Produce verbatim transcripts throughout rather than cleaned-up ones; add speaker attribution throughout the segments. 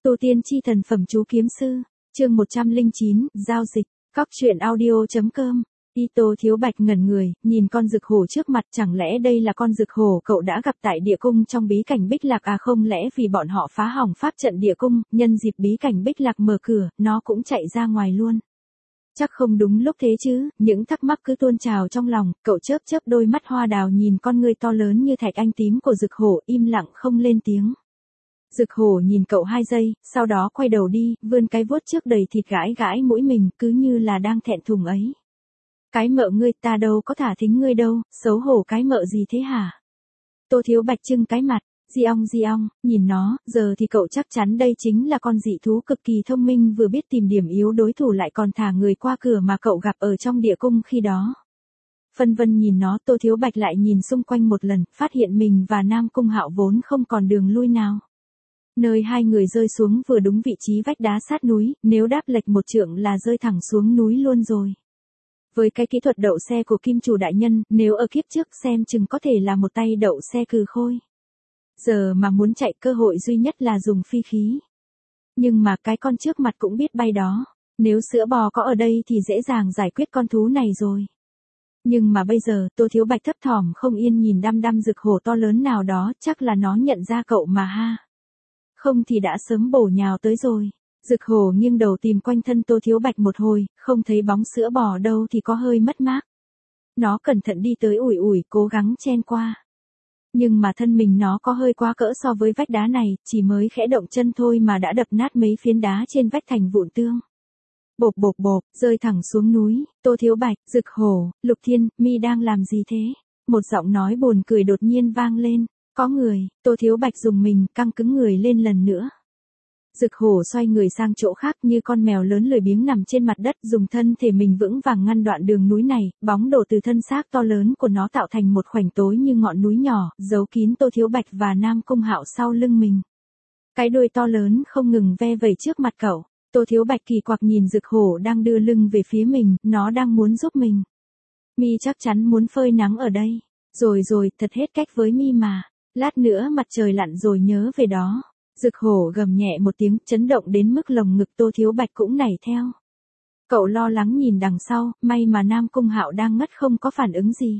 Speaker 1: Tu tiên chi thần phẩm chú kiếm sư, chương một trăm lẻ chín, giao dịch, Cóc truyện audio.com. Ito Thiếu Bạch ngẩn người, nhìn con rực hổ trước mặt, chẳng lẽ đây là con rực hổ cậu đã gặp tại địa cung trong bí cảnh Bích Lạc à? Không lẽ vì bọn họ phá hỏng pháp trận địa cung, nhân dịp bí cảnh Bích Lạc mở cửa, nó cũng chạy ra ngoài luôn? Chắc không đúng lúc thế chứ, những thắc mắc cứ tuôn trào trong lòng, cậu chớp chớp đôi mắt hoa đào nhìn con người to lớn như thạch anh tím của rực hổ, im lặng không lên tiếng. Rực hổ nhìn cậu hai giây, sau đó quay đầu đi, vươn cái vuốt trước đầy thịt gãi gãi mũi mình, cứ như là đang thẹn thùng ấy. Cái mợ ngươi, ta đâu có thả thính ngươi đâu, xấu hổ cái mợ gì thế hả? Tô Thiếu Bạch trưng cái mặt, di ong di ong, nhìn nó, giờ thì cậu chắc chắn đây chính là con dị thú cực kỳ thông minh, vừa biết tìm điểm yếu đối thủ lại còn thả người qua cửa mà cậu gặp ở trong địa cung khi đó. Phân vân nhìn nó, Tô Thiếu Bạch lại nhìn xung quanh một lần, phát hiện mình và Nam Cung Hạo vốn không còn đường lui nào. Nơi hai người rơi xuống vừa đúng vị trí vách đá sát núi, nếu đáp lệch một trượng là rơi thẳng xuống núi luôn rồi. Với cái kỹ thuật đậu xe của kim chủ đại nhân, nếu ở kiếp trước xem chừng có thể là một tay đậu xe cừ khôi. Giờ mà muốn chạy, cơ hội duy nhất là dùng phi khí. Nhưng mà cái con trước mặt cũng biết bay đó. Nếu sữa bò có ở đây thì dễ dàng giải quyết con thú này rồi. Nhưng mà bây giờ, Tô Thiếu Bạch thấp thỏm không yên nhìn đăm đăm rực hổ to lớn nào đó, chắc là nó nhận ra cậu mà ha. Không thì đã sớm bổ nhào tới rồi. Rực hổ nghiêng đầu tìm quanh thân Tô Thiếu Bạch một hồi, không thấy bóng sữa bò đâu thì có hơi mất mát. Nó cẩn thận đi tới ủi ủi, cố gắng chen qua. Nhưng mà thân mình nó có hơi quá cỡ so với vách đá này, chỉ mới khẽ động chân thôi mà đã đập nát mấy phiến đá trên vách thành vụn tương. Bộp bộp bộp, rơi thẳng xuống núi. Tô Thiếu Bạch, Rực hổ, Lục Thiên, mi đang làm gì thế? Một giọng nói buồn cười đột nhiên vang lên. Có người. Tô Thiếu Bạch dùng mình, căng cứng người lên lần nữa. Rực hổ xoay người sang chỗ khác như con mèo lớn lười biếng nằm trên mặt đất, dùng thân thể mình vững vàng ngăn đoạn đường núi này, bóng đổ từ thân xác to lớn của nó tạo thành một khoảnh tối như ngọn núi nhỏ, giấu kín Tô Thiếu Bạch và Nam Cung Hạo sau lưng mình. Cái đuôi to lớn không ngừng ve vẩy trước mặt cậu. Tô Thiếu Bạch kỳ quặc nhìn rực hổ đang đưa lưng về phía mình, nó đang muốn giúp mình. Mi chắc chắn muốn phơi nắng ở đây. Rồi rồi, thật hết cách với mi mà. Lát nữa mặt trời lặn rồi nhớ về đó. Rực hổ gầm nhẹ một tiếng, chấn động đến mức lồng ngực Tô Thiếu Bạch cũng nảy theo. Cậu lo lắng nhìn đằng sau, may mà Nam Cung Hạo đang ngất không có phản ứng gì.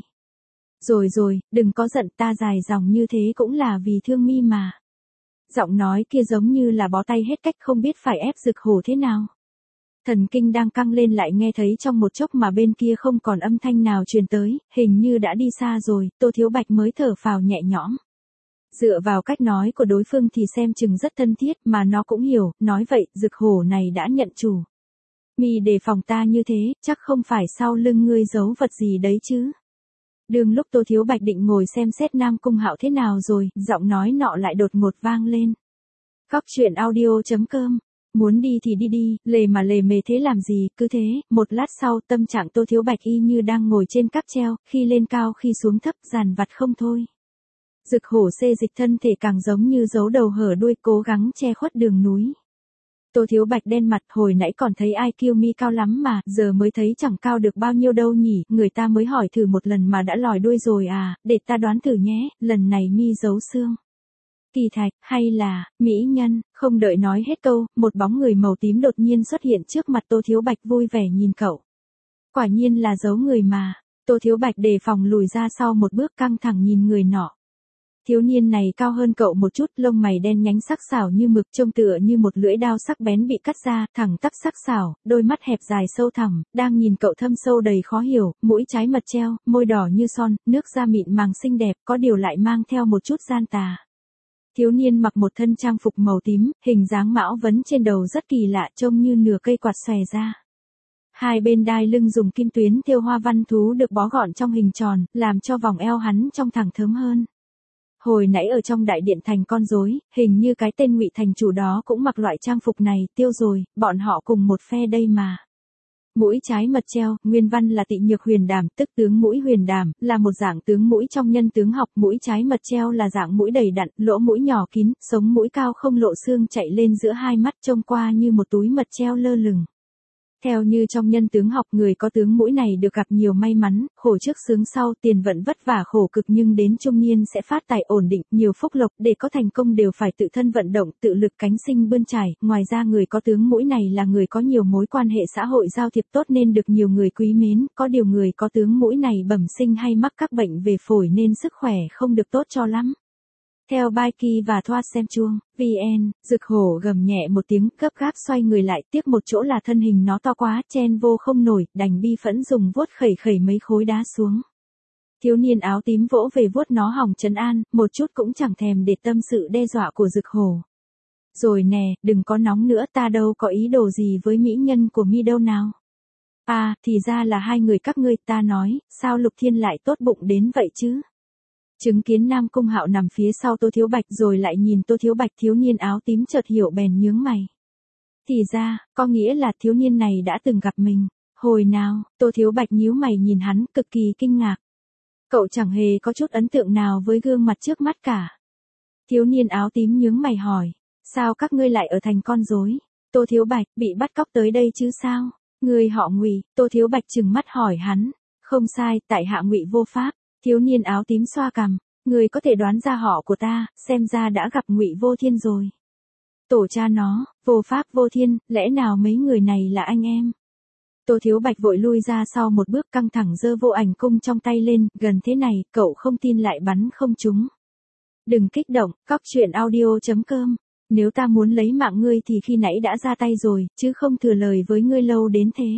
Speaker 1: Rồi rồi, đừng có giận, ta dài dòng như thế cũng là vì thương mi mà. Giọng nói kia giống như là bó tay hết cách, không biết phải ép rực hổ thế nào. Thần kinh đang căng lên lại nghe thấy trong một chốc mà bên kia không còn âm thanh nào truyền tới, hình như đã đi xa rồi, Tô Thiếu Bạch mới thở phào nhẹ nhõm. Dựa vào cách nói của đối phương thì xem chừng rất thân thiết, mà nó cũng hiểu, nói vậy, rực hổ này đã nhận chủ. Mi đề phòng ta như thế, chắc không phải sau lưng ngươi giấu vật gì đấy chứ. Đường lúc Tô Thiếu Bạch định ngồi xem xét Nam Cung Hạo thế nào rồi, giọng nói nọ lại đột ngột vang lên. Cóc truyện audio.com. Muốn đi thì đi đi, lề mà lề mề thế làm gì, cứ thế. Một lát sau, tâm trạng Tô Thiếu Bạch y như đang ngồi trên cáp treo, khi lên cao khi xuống thấp, dàn vặt không thôi. Rực hổ xê dịch thân thể càng giống như giấu đầu hở đuôi, cố gắng che khuất đường núi. Tô Thiếu Bạch đen mặt, hồi nãy còn thấy ai kêu mi cao lắm mà, giờ mới thấy chẳng cao được bao nhiêu đâu nhỉ, người ta mới hỏi thử một lần mà đã lòi đuôi rồi à, để ta đoán thử nhé, lần này mi giấu xương. Kỳ thạch, hay là, mỹ nhân? Không đợi nói hết câu, một bóng người màu tím đột nhiên xuất hiện trước mặt Tô Thiếu Bạch, vui vẻ nhìn cậu. Quả nhiên là giấu người mà. Tô Thiếu Bạch đề phòng lùi ra sau một bước, căng thẳng nhìn người nọ. Thiếu niên này cao hơn cậu một chút, lông mày đen nhánh sắc sảo như mực, trông tựa như một lưỡi đao sắc bén bị cắt ra, thẳng tắp sắc sảo, đôi mắt hẹp dài sâu thẳm, đang nhìn cậu thâm sâu đầy khó hiểu, mũi trái mật treo, môi đỏ như son, nước da mịn màng xinh đẹp, có điều lại mang theo một chút gian tà. Thiếu niên mặc một thân trang phục màu tím, hình dáng mão vấn trên đầu rất kỳ lạ, trông như nửa cây quạt xòe ra. Hai bên đai lưng dùng kim tuyến thêu hoa văn thú được bó gọn trong hình tròn, làm cho vòng eo hắn trông thẳng thớm hơn. Hồi nãy ở trong đại điện thành con rối, hình như cái tên Ngụy thành chủ đó cũng mặc loại trang phục này, tiêu rồi, bọn họ cùng một phe đây mà. Mũi trái mật treo, nguyên văn là Tị Nhược Huyền Đàm, tức tướng mũi huyền đàm, là một dạng tướng mũi trong nhân tướng học, mũi trái mật treo là dạng mũi đầy đặn, lỗ mũi nhỏ kín, sống mũi cao không lộ xương chạy lên giữa hai mắt, trông qua như một túi mật treo lơ lửng. Theo như trong nhân tướng học, người có tướng mũi này được gặp nhiều may mắn, khổ trước sướng sau, tiền vận vất vả khổ cực nhưng đến trung niên sẽ phát tài ổn định, nhiều phúc lộc, để có thành công đều phải tự thân vận động, tự lực cánh sinh bươn trải. Ngoài ra người có tướng mũi này là người có nhiều mối quan hệ xã hội giao thiệp tốt nên được nhiều người quý mến, có điều người có tướng mũi này bẩm sinh hay mắc các bệnh về phổi nên sức khỏe không được tốt cho lắm. Theo Baiki và Thoa xem chuông, vê en, Dực hổ gầm nhẹ một tiếng, gấp gáp xoay người lại, tiếc một chỗ là thân hình nó to quá, chen vô không nổi, đành bi phẫn dùng vuốt khẩy khẩy mấy khối đá xuống. Thiếu niên áo tím vỗ về vuốt nó hỏng trấn an, một chút cũng chẳng thèm để tâm sự đe dọa của Dực hổ. Rồi nè, đừng có nóng nữa, ta đâu có ý đồ gì với mỹ nhân của mi đâu nào. À, thì ra là hai người các ngươi, ta nói, sao Lục Thiên lại tốt bụng đến vậy chứ? Chứng kiến Nam Cung Hạo nằm phía sau Tô Thiếu Bạch rồi lại nhìn Tô Thiếu Bạch, thiếu niên áo tím chợt hiểu bèn nhướng mày. Thì ra, có nghĩa là thiếu niên này đã từng gặp mình. Hồi nào, Tô Thiếu Bạch nhíu mày nhìn hắn, cực kỳ kinh ngạc. Cậu chẳng hề có chút ấn tượng nào với gương mặt trước mắt cả. Thiếu niên áo tím nhướng mày hỏi, sao các ngươi lại ở thành con rối? Tô Thiếu Bạch, bị bắt cóc tới đây chứ sao? Người họ Ngụy, Tô Thiếu Bạch trừng mắt hỏi hắn. Không sai, tại hạ Ngụy Vô Pháp. Thiếu niên áo tím xoa cằm, người có thể đoán ra họ của ta, xem ra đã gặp Ngụy Vô Thiên rồi. Tổ cha nó, Vô Pháp Vô Thiên, lẽ nào mấy người này là anh em? Tô Thiếu Bạch vội lui ra sau một bước, căng thẳng giơ vô ảnh cung trong tay lên, gần thế này, cậu không tin lại bắn không trúng. Đừng kích động, cóc truyện audio chấm com. Nếu ta muốn lấy mạng ngươi thì khi nãy đã ra tay rồi, chứ không thừa lời với ngươi lâu đến thế.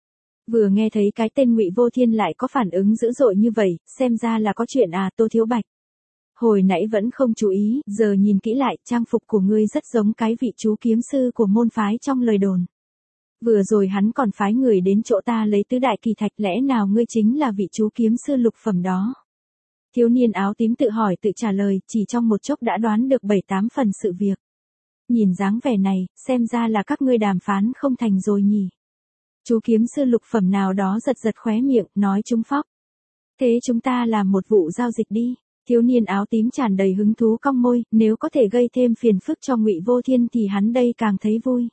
Speaker 1: Vừa nghe thấy cái tên Ngụy Vô Thiên lại có phản ứng dữ dội như vậy, xem ra là có chuyện à. Tô Thiếu Bạch. Hồi nãy vẫn không chú ý, giờ nhìn kỹ lại, trang phục của ngươi rất giống cái vị chú kiếm sư của môn phái trong lời đồn. Vừa rồi hắn còn phái người đến chỗ ta lấy tứ đại kỳ thạch, lẽ nào ngươi chính là vị chú kiếm sư lục phẩm đó? Thiếu niên áo tím tự hỏi tự trả lời, chỉ trong một chốc đã đoán được bảy tám phần sự việc. Nhìn dáng vẻ này, xem ra là các ngươi đàm phán không thành rồi nhỉ. Chú kiếm sư lục phẩm nào đó giật giật khóe miệng, nói trúng phóc. Thế chúng ta làm một vụ giao dịch đi. Thiếu niên áo tím tràn đầy hứng thú cong môi, nếu có thể gây thêm phiền phức cho Ngụy Vô Thiên thì hắn đây càng thấy vui.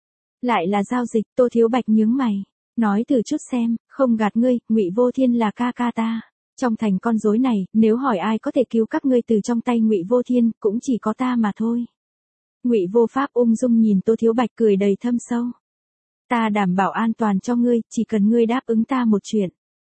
Speaker 1: Lại là giao dịch, Tô Thiếu Bạch nhướng mày. Nói thử chút xem, không gạt ngươi, Ngụy Vô Thiên là ca ca ta. Trong thành con rối này, nếu hỏi ai có thể cứu các ngươi từ trong tay Ngụy Vô Thiên, cũng chỉ có ta mà thôi. Ngụy Vô Pháp ung dung nhìn Tô Thiếu Bạch cười đầy thâm sâu. Ta đảm bảo an toàn cho ngươi, chỉ cần ngươi đáp ứng ta một chuyện.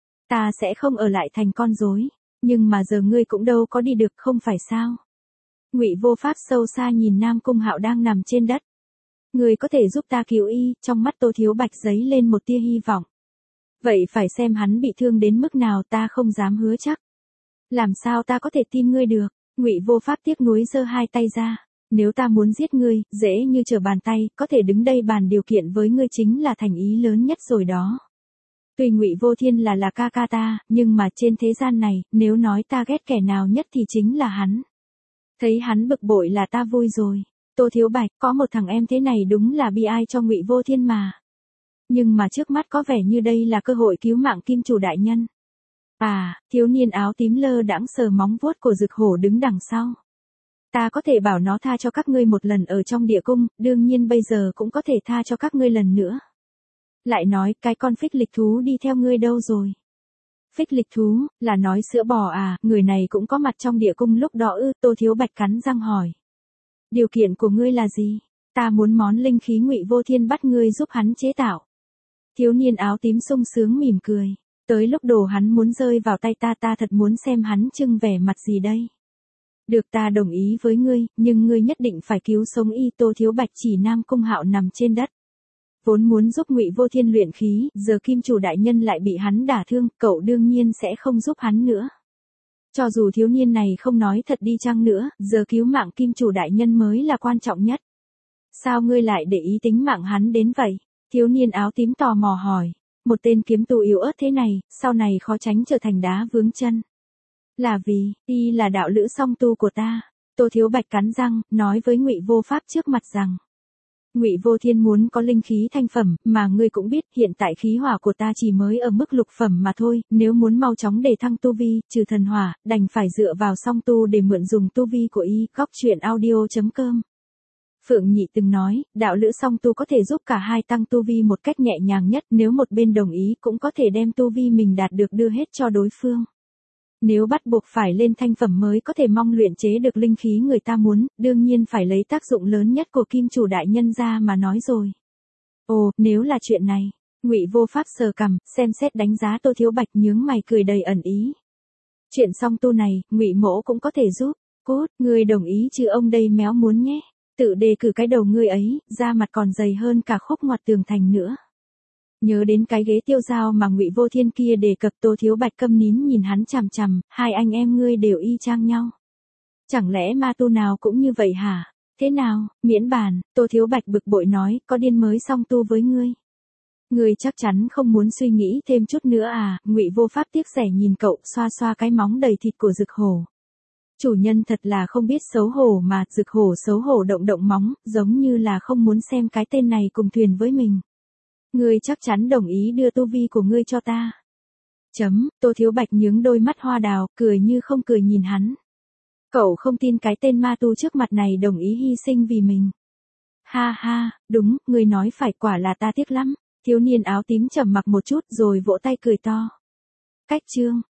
Speaker 1: Ta sẽ không ở lại thành con rối, nhưng mà giờ ngươi cũng đâu có đi được, không phải sao? Ngụy Vô Pháp sâu xa nhìn Nam Cung Hạo đang nằm trên đất. Ngươi có thể giúp ta cứu y? Trong mắt Tô Thiếu Bạch giấy lên một tia hy vọng. Vậy phải xem hắn bị thương đến mức nào, ta không dám hứa chắc. Làm sao ta có thể tin ngươi được? Ngụy Vô Pháp tiếc nuối giơ hai tay ra. Nếu ta muốn giết ngươi, dễ như trở bàn tay, có thể đứng đây bàn điều kiện với ngươi chính là thành ý lớn nhất rồi đó. Tuy Ngụy Vô Thiên là là ca ca ta, nhưng mà trên thế gian này, nếu nói ta ghét kẻ nào nhất thì chính là hắn. Thấy hắn bực bội là ta vui rồi. Tô Thiếu Bạch, có một thằng em thế này đúng là bi ai cho Ngụy Vô Thiên mà. Nhưng mà trước mắt có vẻ như đây là cơ hội cứu mạng kim chủ đại nhân. À, thiếu niên áo tím lơ đãng sờ móng vuốt của Dực hổ đứng đằng sau. Ta có thể bảo nó tha cho các ngươi một lần ở trong địa cung, đương nhiên bây giờ cũng có thể tha cho các ngươi lần nữa. Lại nói, cái con phích lịch thú đi theo ngươi đâu rồi? Phích lịch thú, là nói sữa bò à, người này cũng có mặt trong địa cung lúc đó ư? Tô Thiếu Bạch cắn răng hỏi. Điều kiện của ngươi là gì? Ta muốn món linh khí Ngụy Vô Thiên bắt ngươi giúp hắn chế tạo. Thiếu niên áo tím sung sướng mỉm cười. Tới lúc đồ hắn muốn rơi vào tay ta, ta thật muốn xem hắn trưng vẻ mặt gì đây. Được, ta đồng ý với ngươi, nhưng ngươi nhất định phải cứu sống y. Tô Thiếu Bạch chỉ Nam Cung Hạo nằm trên đất. Vốn muốn giúp Ngụy Vô Thiên luyện khí, giờ kim chủ đại nhân lại bị hắn đả thương, cậu đương nhiên sẽ không giúp hắn nữa. Cho dù thiếu niên này không nói thật đi chăng nữa, giờ cứu mạng kim chủ đại nhân mới là quan trọng nhất. Sao ngươi lại để ý tính mạng hắn đến vậy? Thiếu niên áo tím tò mò hỏi. Một tên kiếm tù yếu ớt thế này, sau này khó tránh trở thành đá vướng chân. Là vì, y là đạo lữ song tu của ta. Tô Thiếu Bạch cắn răng, nói với Ngụy Vô Pháp trước mặt rằng. Ngụy Vô Thiên muốn có linh khí thanh phẩm, mà ngươi cũng biết, hiện tại khí hỏa của ta chỉ mới ở mức lục phẩm mà thôi, nếu muốn mau chóng để thăng tu vi, trừ thần hỏa, đành phải dựa vào song tu để mượn dùng tu vi của y. Cóc truyện audio chấm com Phượng Nhị từng nói, đạo lữ song tu có thể giúp cả hai tăng tu vi một cách nhẹ nhàng nhất, nếu một bên đồng ý cũng có thể đem tu vi mình đạt được đưa hết cho đối phương. Nếu bắt buộc phải lên thanh phẩm mới có thể mong luyện chế được linh khí người ta muốn, đương nhiên phải lấy tác dụng lớn nhất của kim chủ đại nhân ra mà nói rồi. Ồ, nếu là chuyện này, Ngụy Vô Pháp sờ cằm, xem xét đánh giá Tô Thiếu Bạch nhướng mày cười đầy ẩn ý. Chuyện song tu này, Ngụy Mỗ cũng có thể giúp. Cút, ngươi đồng ý chứ ông đây méo muốn nhé. Tự đề cử cái đầu ngươi ấy, da mặt còn dày hơn cả khúc ngoặt tường thành nữa. Nhớ đến cái ghế tiêu dao mà Ngụy Vô Thiên kia đề cập, Tô Thiếu Bạch câm nín nhìn hắn chằm chằm, hai anh em ngươi đều y chang nhau. Chẳng lẽ ma tu nào cũng như vậy hả? Thế nào, miễn bàn, Tô Thiếu Bạch bực bội nói, có điên mới song tu với ngươi. Ngươi chắc chắn không muốn suy nghĩ thêm chút nữa à? Ngụy Vô Pháp tiếc rẻ nhìn cậu, xoa xoa cái móng đầy thịt của Dực Hổ. Chủ nhân thật là không biết xấu hổ mà. Dực Hổ xấu hổ động động móng, giống như là không muốn xem cái tên này cùng thuyền với mình. Ngươi chắc chắn đồng ý đưa tu vi của ngươi cho ta. Chấm, Tô Thiếu Bạch nhướng đôi mắt hoa đào, cười như không cười nhìn hắn. Cậu không tin cái tên ma tu trước mặt này đồng ý hy sinh vì mình. Ha ha, đúng, ngươi nói phải, quả là ta tiếc lắm. Thiếu niên áo tím trầm mặc một chút rồi vỗ tay cười to. Cách chương.